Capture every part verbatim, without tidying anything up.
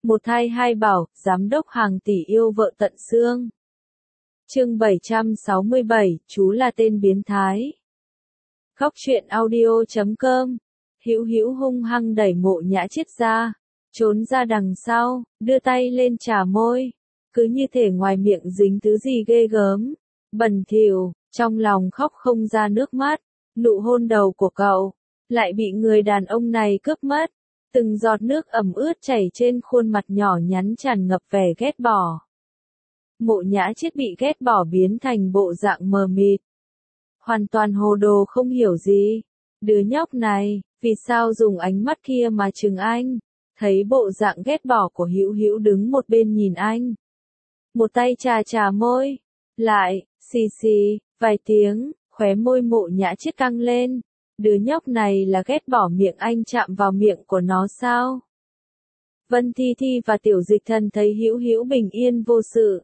Một thai hai bảo, giám đốc hàng tỷ yêu vợ tận xương. Chương bảy trăm sáu mươi bảy, chú là tên biến thái. Góc truyện audio chấm com. Hữu Hữu hung hăng đẩy Mộ Nhã Chiết ra, trốn ra đằng sau, đưa tay lên chà môi, cứ như thể ngoài miệng dính thứ gì ghê gớm, bẩn thỉu, trong lòng khóc không ra nước mắt. Nụ hôn đầu của cậu lại bị người đàn ông này cướp mất. Từng giọt nước ẩm ướt chảy trên khuôn mặt nhỏ nhắn tràn ngập vẻ ghét bỏ. Mộ Nhã Chiết bị ghét bỏ biến thành bộ dạng mờ mịt, hoàn toàn hồ đồ không hiểu gì. Đứa nhóc này, vì sao dùng ánh mắt kia mà trừng anh? Thấy bộ dạng ghét bỏ của Hữu Hữu đứng một bên nhìn anh, một tay chà chà môi, lại xì xì vài tiếng, khóe môi Mộ Nhã Chiết căng lên. Đứa nhóc này là ghét bỏ miệng anh chạm vào miệng của nó sao? Vân Thi Thi và Tiểu Dịch Thần thấy Hữu Hữu bình yên vô sự,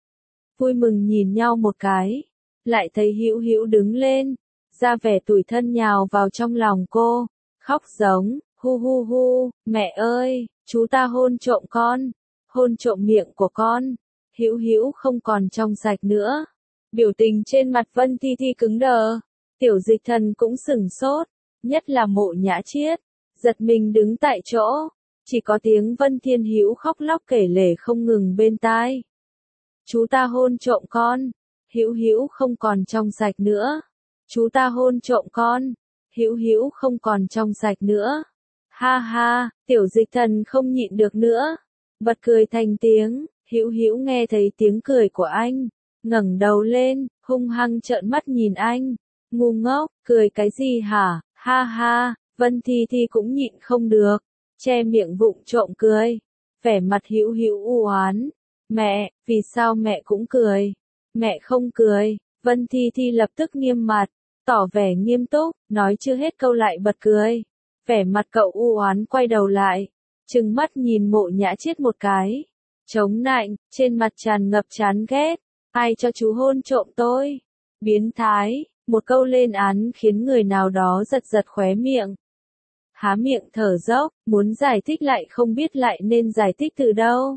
vui mừng nhìn nhau một cái, lại thấy Hữu Hữu đứng lên, ra vẻ tủi thân nhào vào trong lòng cô, khóc giống, hu hu hu, mẹ ơi, chú ta hôn trộm con, hôn trộm miệng của con. Hữu Hữu không còn trong sạch nữa. Biểu tình trên mặt Vân Thi Thi cứng đờ. Tiểu Dịch Thần cũng sửng sốt, nhất là Mộ Nhã Chiết, giật mình đứng tại chỗ, chỉ có tiếng Vân Thiên Hữu khóc lóc kể lể không ngừng bên tai. Chú ta hôn trộm con, Hữu Hữu không còn trong sạch nữa. Chú ta hôn trộm con, Hữu Hữu không còn trong sạch nữa. Ha ha, Tiểu Dịch Thần không nhịn được nữa, bật cười thành tiếng. Hữu Hữu nghe thấy tiếng cười của anh, ngẩng đầu lên, hung hăng trợn mắt nhìn anh. Ngu ngốc, cười cái gì hả? Ha ha, Vân Thi Thi cũng nhịn không được, che miệng vụng trộm cười. Vẻ mặt Hữu Hữu u oán. Mẹ, vì sao mẹ cũng cười? Mẹ không cười. Vân Thi Thi lập tức nghiêm mặt, tỏ vẻ nghiêm túc, nói chưa hết câu lại bật cười. Vẻ mặt cậu u oán quay đầu lại, trừng mắt nhìn Mộ Nhã Chiết một cái, chống nạnh, trên mặt tràn ngập chán ghét. Ai cho chú hôn trộm tôi? Biến thái. Một câu lên án khiến người nào đó giật giật khóe miệng, há miệng thở dốc, muốn giải thích lại không biết lại nên giải thích từ đâu.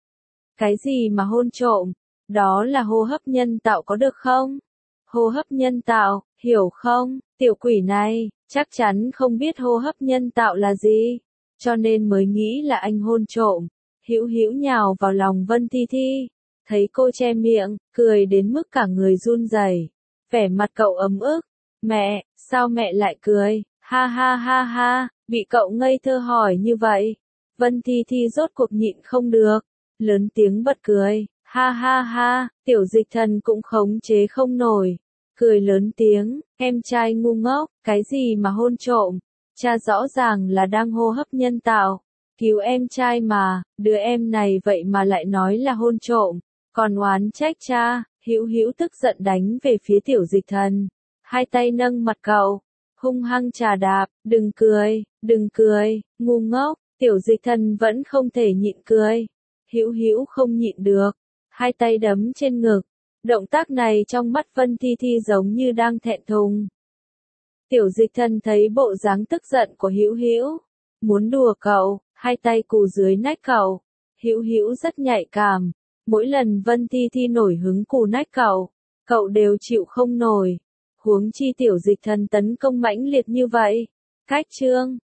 Cái gì mà hôn trộm? Đó là hô hấp nhân tạo có được không? Hô hấp nhân tạo, hiểu không? Tiểu quỷ này, chắc chắn không biết hô hấp nhân tạo là gì, cho nên mới nghĩ là anh hôn trộm. Hữu Hữu nhào vào lòng Vân Thi Thi, thấy cô che miệng, cười đến mức cả người run rẩy. Vẻ mặt cậu ấm ức. Mẹ, sao mẹ lại cười? Ha ha ha ha, bị cậu ngây thơ hỏi như vậy. Vân Thi Thi rốt cuộc nhịn không được, lớn tiếng bật cười. Ha ha ha, Tiểu Dịch Thần cũng khống chế không nổi, cười lớn tiếng. Em trai ngu ngốc, cái gì mà hôn trộm? Cha rõ ràng là đang hô hấp nhân tạo, cứu em trai mà, đứa em này vậy mà lại nói là hôn trộm, còn oán trách cha. Hữu Hữu tức giận đánh về phía Tiểu Dịch Thần, hai tay nâng mặt cậu, hung hăng chà đạp. Đừng cười, đừng cười, ngu ngốc. Tiểu Dịch Thần vẫn không thể nhịn cười. Hữu Hữu không nhịn được, hai tay đấm trên ngực. Động tác này trong mắt Vân Thi Thi giống như đang thẹn thùng. Tiểu Dịch Thần thấy bộ dáng tức giận của Hữu Hữu, muốn đùa cậu, hai tay cù dưới nách cậu. Hữu Hữu rất nhạy cảm. Mỗi lần Vân Thi Thi nổi hứng cù nách cậu, cậu đều chịu không nổi. Huống chi Tiểu Dịch Thần tấn công mãnh liệt như vậy. Cách chương